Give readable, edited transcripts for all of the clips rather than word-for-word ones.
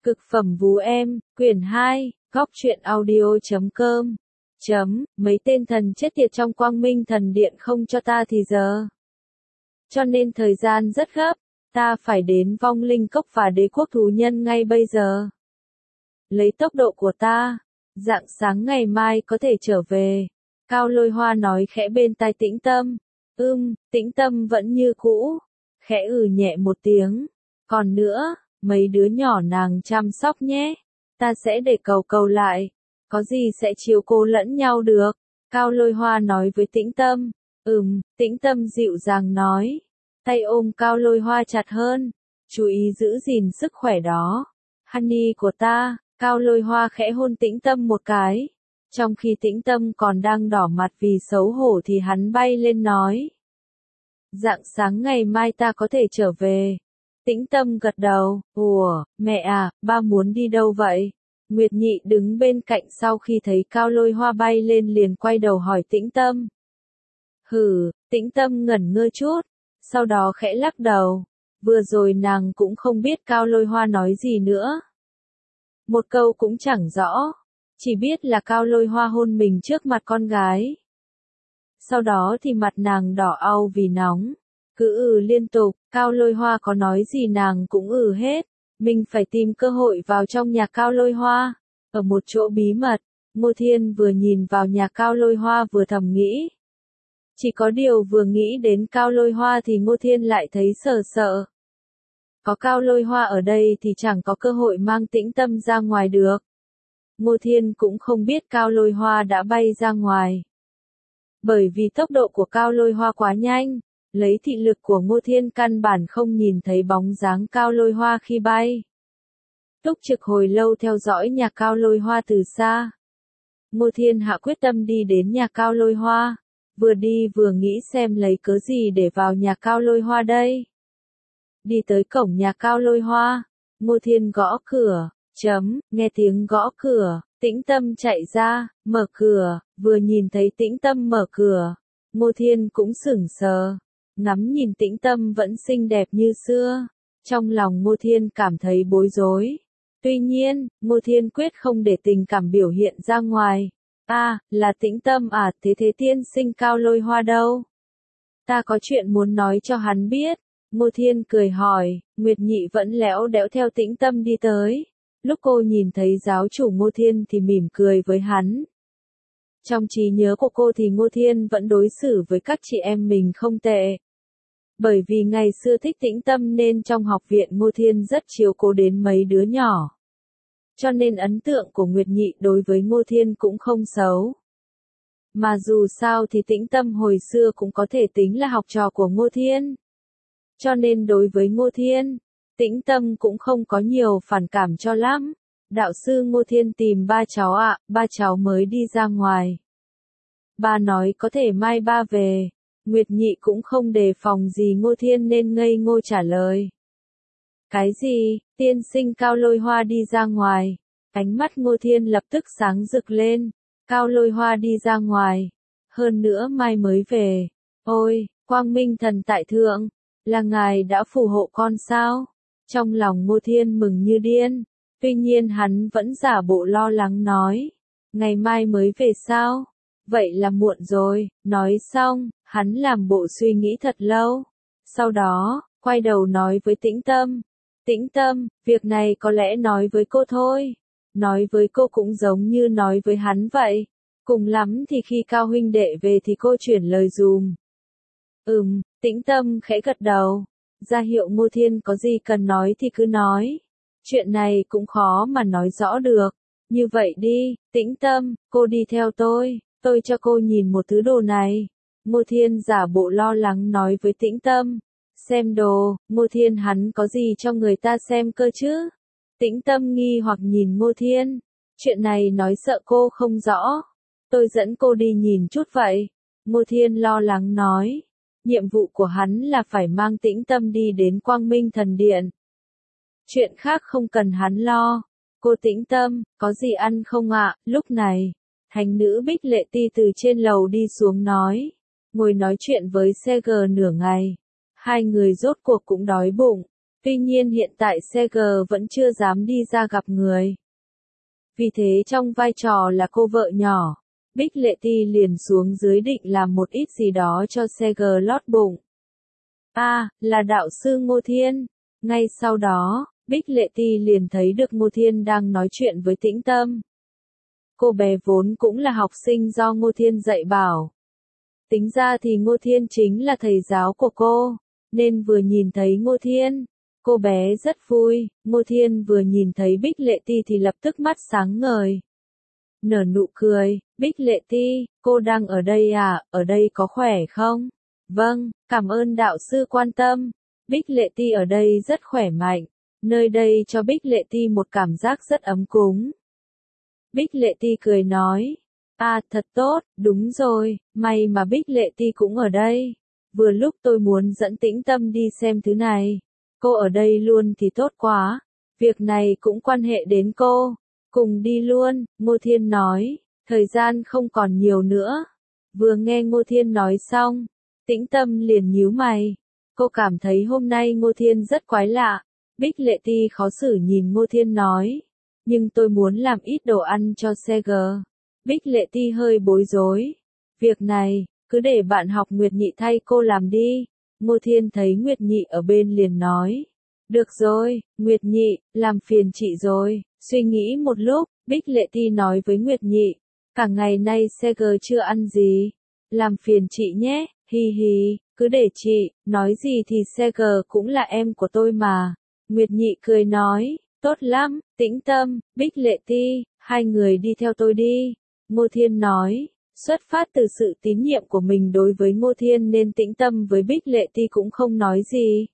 Cực phẩm vú em, quyển 2, góc truyện audio.com. Mấy tên thần chết tiệt trong Quang Minh Thần Điện không cho ta thì giờ. Cho nên thời gian rất gấp, ta phải đến Vong Linh Cốc và Đế Quốc Thú Nhân ngay bây giờ. Lấy tốc độ của ta, rạng sáng ngày mai có thể trở về. Cao Lôi Hoa nói khẽ bên tai Tĩnh Tâm. Tĩnh Tâm vẫn như cũ, khẽ nhẹ một tiếng. Còn nữa, mấy đứa nhỏ nàng chăm sóc nhé. Ta sẽ để cầu lại. Có gì sẽ chiếu cố lẫn nhau được. Cao Lôi Hoa nói với Tĩnh Tâm. Tĩnh Tâm dịu dàng nói. Tay ôm Cao Lôi Hoa chặt hơn. Chú ý giữ gìn sức khỏe đó. Honey của ta. Cao Lôi Hoa khẽ hôn Tĩnh Tâm một cái. Trong khi Tĩnh Tâm còn đang đỏ mặt vì xấu hổ thì hắn bay lên nói. Rạng sáng ngày mai ta có thể trở về. Tĩnh Tâm gật đầu. Ủa, mẹ à, ba muốn đi đâu vậy? Nguyệt Nhị đứng bên cạnh sau khi thấy Cao Lôi Hoa bay lên liền quay đầu hỏi Tĩnh Tâm. Tĩnh Tâm ngẩn ngơ chút, sau đó khẽ lắc đầu. Vừa rồi nàng cũng không biết Cao Lôi Hoa nói gì nữa. Một câu cũng chẳng rõ, chỉ biết là Cao Lôi Hoa hôn mình trước mặt con gái. Sau đó thì mặt nàng đỏ au vì nóng, cứ liên tục, Cao Lôi Hoa có nói gì nàng cũng hết. Mình phải tìm cơ hội vào trong nhà Cao Lôi Hoa. Ở một chỗ bí mật, Ngô Thiên vừa nhìn vào nhà Cao Lôi Hoa vừa thầm nghĩ. Chỉ có điều vừa nghĩ đến Cao Lôi Hoa thì Ngô Thiên lại thấy sợ. Có Cao Lôi Hoa ở đây thì chẳng có cơ hội mang Tĩnh Tâm ra ngoài được. Ngô Thiên cũng không biết Cao Lôi Hoa đã bay ra ngoài. Bởi vì tốc độ của Cao Lôi Hoa quá nhanh, lấy thị lực của Ngô Thiên căn bản không nhìn thấy bóng dáng Cao Lôi Hoa khi bay. Túc Trực hồi lâu theo dõi nhà Cao Lôi Hoa từ xa. Ngô Thiên hạ quyết tâm đi đến nhà Cao Lôi Hoa, vừa đi vừa nghĩ xem lấy cớ gì để vào nhà Cao Lôi Hoa đây. Đi tới cổng nhà Cao Lôi Hoa, Ngô Thiên gõ cửa, nghe tiếng gõ cửa, Tĩnh Tâm chạy ra, mở cửa, vừa nhìn thấy Tĩnh Tâm mở cửa, Ngô Thiên cũng sững sờ, ngắm nhìn Tĩnh Tâm vẫn xinh đẹp như xưa, trong lòng Ngô Thiên cảm thấy bối rối. Tuy nhiên, Ngô Thiên quyết không để tình cảm biểu hiện ra ngoài. Là Tĩnh Tâm à, thế tiên sinh Cao Lôi Hoa đâu? Ta có chuyện muốn nói cho hắn biết. Ngô Thiên cười hỏi, Nguyệt Nhị vẫn lẽo đẽo theo Tĩnh Tâm đi tới. Lúc cô nhìn thấy giáo chủ Ngô Thiên thì mỉm cười với hắn. Trong trí nhớ của cô thì Ngô Thiên vẫn đối xử với các chị em mình không tệ. Bởi vì ngày xưa thích Tĩnh Tâm nên trong học viện Ngô Thiên rất chiếu cố đến mấy đứa nhỏ. Cho nên ấn tượng của Nguyệt Nhị đối với Ngô Thiên cũng không xấu. Mà dù sao thì Tĩnh Tâm hồi xưa cũng có thể tính là học trò của Ngô Thiên. Cho nên đối với Ngô Thiên, Tĩnh Tâm cũng không có nhiều phản cảm cho lắm. Đạo sư Ngô Thiên tìm ba cháu ạ, ba cháu mới đi ra ngoài. Ba nói có thể mai ba về. Nguyệt Nhị cũng không đề phòng gì Ngô Thiên nên ngây ngô trả lời. Cái gì, tiên sinh Cao Lôi Hoa đi ra ngoài? Ánh mắt Ngô Thiên lập tức sáng rực lên. Cao Lôi Hoa đi ra ngoài. Hơn nữa mai mới về. Ôi, Quang Minh Thần tại thượng. Là ngài đã phù hộ con sao? Trong lòng Ngô Thiên mừng như điên. Tuy nhiên hắn vẫn giả bộ lo lắng nói. Ngày mai mới về sao? Vậy là muộn rồi. Nói xong, hắn làm bộ suy nghĩ thật lâu. Sau đó, quay đầu nói với Tĩnh Tâm. Tĩnh Tâm, việc này có lẽ nói với cô thôi. Nói với cô cũng giống như nói với hắn vậy. Cùng lắm thì khi Cao huynh đệ về thì cô chuyển lời dùm. Tĩnh Tâm khẽ gật đầu. Ra hiệu Ngô Thiên có gì cần nói thì cứ nói. Chuyện này cũng khó mà nói rõ được. Như vậy đi, Tĩnh Tâm, cô đi theo tôi cho cô nhìn một thứ đồ này. Ngô Thiên giả bộ lo lắng nói với Tĩnh Tâm. Xem đồ, Ngô Thiên hắn có gì cho người ta xem cơ chứ? Tĩnh Tâm nghi hoặc nhìn Ngô Thiên. Chuyện này nói sợ cô không rõ. Tôi dẫn cô đi nhìn chút vậy. Ngô Thiên lo lắng nói. Nhiệm vụ của hắn là phải mang Tĩnh Tâm đi đến Quang Minh Thần Điện. Chuyện khác không cần hắn lo. Cô Tĩnh Tâm, có gì ăn không ạ? Lúc này, thánh nữ Bích Lệ Ti từ trên lầu đi xuống nói. Ngồi nói chuyện với CG nửa ngày. Hai người rốt cuộc cũng đói bụng. Tuy nhiên hiện tại CG vẫn chưa dám đi ra gặp người. Vì thế trong vai trò là cô vợ nhỏ, Bích Lệ Ti liền xuống dưới định làm một ít gì đó cho CG lót bụng. Là đạo sư Ngô Thiên. Ngay sau đó, Bích Lệ Ti liền thấy được Ngô Thiên đang nói chuyện với Tĩnh Tâm. Cô bé vốn cũng là học sinh do Ngô Thiên dạy bảo. Tính ra thì Ngô Thiên chính là thầy giáo của cô, nên vừa nhìn thấy Ngô Thiên, cô bé rất vui. Ngô Thiên vừa nhìn thấy Bích Lệ Ti thì lập tức mắt sáng ngời. Nở nụ cười, Bích Lệ Ti, cô đang ở đây à, ở đây có khỏe không? Vâng, cảm ơn đạo sư quan tâm. Bích Lệ Ti ở đây rất khỏe mạnh, nơi đây cho Bích Lệ Ti một cảm giác rất ấm cúng. Bích Lệ Ti cười nói, thật tốt, đúng rồi, may mà Bích Lệ Ti cũng ở đây. Vừa lúc tôi muốn dẫn Tĩnh Tâm đi xem thứ này. Cô ở đây luôn thì tốt quá, việc này cũng quan hệ đến cô. Cùng đi luôn, Ngô Thiên nói, thời gian không còn nhiều nữa. Vừa nghe Ngô Thiên nói xong, Tĩnh Tâm liền nhíu mày. Cô cảm thấy hôm nay Ngô Thiên rất quái lạ. Bích Lệ Ti khó xử nhìn Ngô Thiên nói, nhưng tôi muốn làm ít đồ ăn cho CG. Bích Lệ Ti hơi bối rối. Việc này, cứ để bạn học Nguyệt Nhị thay cô làm đi. Ngô Thiên thấy Nguyệt Nhị ở bên liền nói. Được rồi, Nguyệt Nhị, làm phiền chị rồi. Suy nghĩ một lúc, Bích Lệ Ti nói với Nguyệt Nhị. Cả ngày nay CG chưa ăn gì. Làm phiền chị nhé, hi hi, cứ để chị, nói gì thì CG cũng là em của tôi mà. Nguyệt Nhị cười nói, tốt lắm, Tĩnh Tâm, Bích Lệ Ti, hai người đi theo tôi đi. Ngô Thiên nói, xuất phát từ sự tín nhiệm của mình đối với Ngô Thiên nên Tĩnh Tâm với Bích Lệ Ti cũng không nói gì.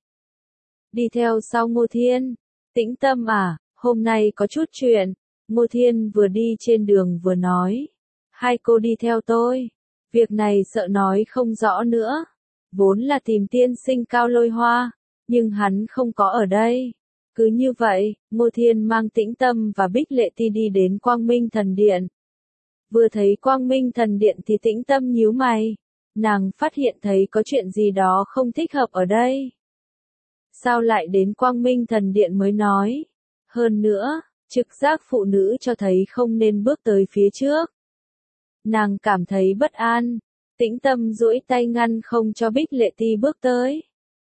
Đi theo sau Ngô Thiên, Tĩnh Tâm hôm nay có chút chuyện. Ngô Thiên vừa đi trên đường vừa nói, hai cô đi theo tôi. Việc này sợ nói không rõ nữa. Vốn là tìm tiên sinh Cao Lôi Hoa, nhưng hắn không có ở đây. Cứ như vậy, Ngô Thiên mang Tĩnh Tâm và Bích Lệ Ti đi đến Quang Minh Thần Điện. Vừa thấy Quang Minh Thần Điện thì Tĩnh Tâm nhíu mày. Nàng phát hiện thấy có chuyện gì đó không thích hợp ở đây. Sao lại đến Quang Minh Thần Điện mới nói. Hơn nữa, trực giác phụ nữ cho thấy không nên bước tới phía trước. Nàng cảm thấy bất an. Tĩnh Tâm duỗi tay ngăn không cho Bích Lệ Ti bước tới.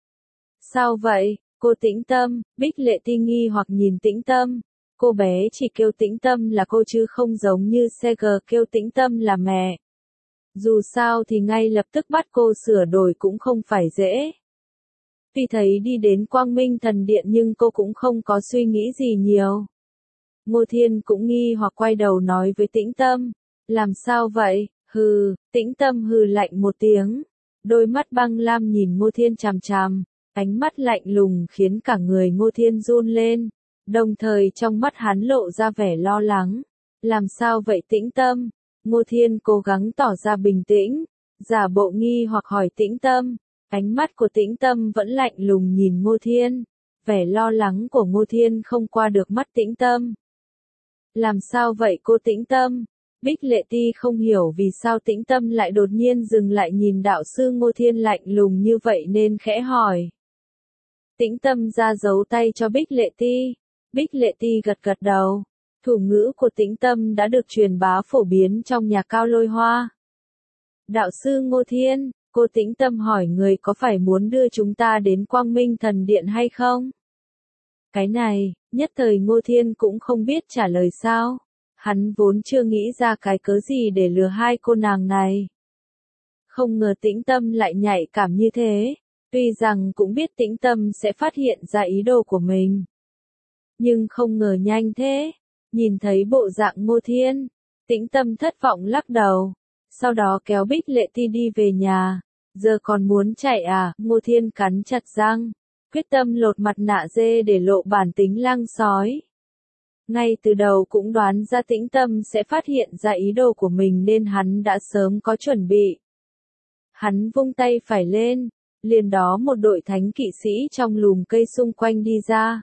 Sao vậy, cô Tĩnh Tâm? Bích Lệ Ti nghi hoặc nhìn Tĩnh Tâm. Cô bé chỉ kêu Tĩnh Tâm là cô chứ không giống như CG kêu Tĩnh Tâm là mẹ. Dù sao thì ngay lập tức bắt cô sửa đổi cũng không phải dễ. Tuy thấy đi đến Quang Minh Thần Điện nhưng cô cũng không có suy nghĩ gì nhiều. Ngô Thiên cũng nghi hoặc quay đầu nói với Tĩnh Tâm. Làm sao vậy? Tĩnh Tâm hừ lạnh một tiếng. Đôi mắt băng lam nhìn Ngô Thiên chằm chằm. Ánh mắt lạnh lùng khiến cả người Ngô Thiên run lên. Đồng thời trong mắt hắn lộ ra vẻ lo lắng. Làm sao vậy Tĩnh Tâm? Ngô Thiên cố gắng tỏ ra bình tĩnh. Giả bộ nghi hoặc hỏi Tĩnh Tâm. Ánh mắt của Tĩnh Tâm vẫn lạnh lùng nhìn Ngô Thiên. Vẻ lo lắng của Ngô Thiên không qua được mắt Tĩnh Tâm. Làm sao vậy cô Tĩnh Tâm? Bích Lệ Ti không hiểu vì sao Tĩnh Tâm lại đột nhiên dừng lại nhìn đạo sư Ngô Thiên lạnh lùng như vậy nên khẽ hỏi. Tĩnh Tâm ra dấu tay cho Bích Lệ Ti. Bích Lệ Ti gật gật đầu. Thủ ngữ của Tĩnh Tâm đã được truyền bá phổ biến trong nhà Cao Lôi Hoa. Đạo sư Ngô Thiên, cô Tĩnh Tâm hỏi người có phải muốn đưa chúng ta đến Quang Minh Thần Điện hay không? Cái này, nhất thời Ngô Thiên cũng không biết trả lời sao. Hắn vốn chưa nghĩ ra cái cớ gì để lừa hai cô nàng này. Không ngờ Tĩnh Tâm lại nhạy cảm như thế. Tuy rằng cũng biết Tĩnh Tâm sẽ phát hiện ra ý đồ của mình. Nhưng không ngờ nhanh thế. Nhìn thấy bộ dạng Ngô Thiên, Tĩnh Tâm thất vọng lắc đầu. Sau đó kéo Bích Lệ Ti đi về nhà. Giờ còn muốn chạy à? Ngô Thiên cắn chặt răng. Quyết tâm lột mặt nạ dê để lộ bản tính lang sói. Ngay từ đầu cũng đoán ra Tĩnh Tâm sẽ phát hiện ra ý đồ của mình nên hắn đã sớm có chuẩn bị. Hắn vung tay phải lên, liền đó một đội thánh kỵ sĩ trong lùm cây xung quanh đi ra.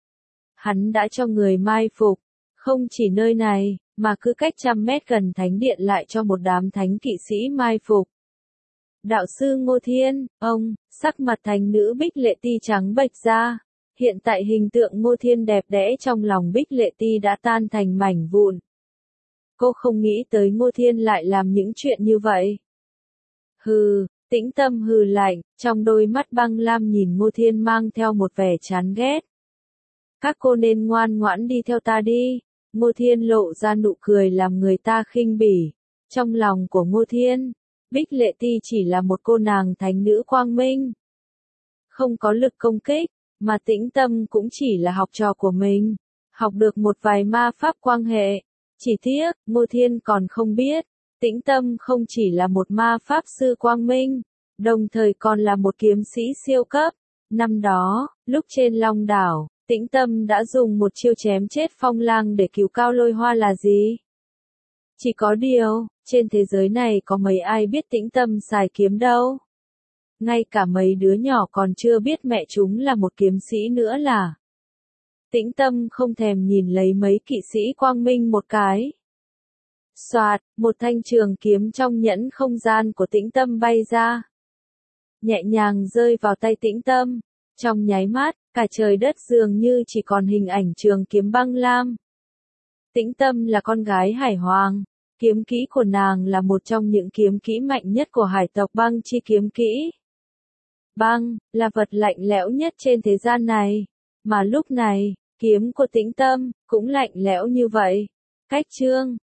Hắn đã cho người mai phục, không chỉ nơi này, mà cứ cách 100 mét gần thánh điện lại cho một đám thánh kỵ sĩ mai phục. Đạo sư Ngô Thiên, sắc mặt thánh nữ Bích Lệ Ti trắng bệch ra. Hiện tại hình tượng Ngô Thiên đẹp đẽ trong lòng Bích Lệ Ti đã tan thành mảnh vụn. Cô không nghĩ tới Ngô Thiên lại làm những chuyện như vậy. Hừ, Tĩnh Tâm hừ lạnh, trong đôi mắt băng lam nhìn Ngô Thiên mang theo một vẻ chán ghét. Các cô nên ngoan ngoãn đi theo ta đi. Ngô Thiên lộ ra nụ cười làm người ta khinh bỉ. Trong lòng của Ngô Thiên, Bích Lệ Ti chỉ là một cô nàng thánh nữ quang minh. Không có lực công kích, mà Tĩnh Tâm cũng chỉ là học trò của mình. Học được một vài ma pháp quang hệ. Chỉ tiếc, Ngô Thiên còn không biết, Tĩnh Tâm không chỉ là một ma pháp sư quang minh, đồng thời còn là một kiếm sĩ siêu cấp. Năm đó, lúc trên Long Đảo, Tĩnh Tâm đã dùng một chiêu chém chết Phong Lang để cứu Cao Lôi Hoa là gì? Chỉ có điều, trên thế giới này có mấy ai biết Tĩnh Tâm xài kiếm đâu. Ngay cả mấy đứa nhỏ còn chưa biết mẹ chúng là một kiếm sĩ nữa là. Tĩnh Tâm không thèm nhìn lấy mấy kỵ sĩ quang minh một cái. Soạt, một thanh trường kiếm trong nhẫn không gian của Tĩnh Tâm bay ra. Nhẹ nhàng rơi vào tay Tĩnh Tâm. Trong nháy mắt, cả trời đất dường như chỉ còn hình ảnh trường kiếm băng lam. Tĩnh Tâm là con gái hải hoàng. Kiếm kỹ của nàng là một trong những kiếm kỹ mạnh nhất của hải tộc băng chi kiếm kỹ. Băng, là vật lạnh lẽo nhất trên thế gian này. Mà lúc này, kiếm của Tĩnh Tâm, cũng lạnh lẽo như vậy. Cách chương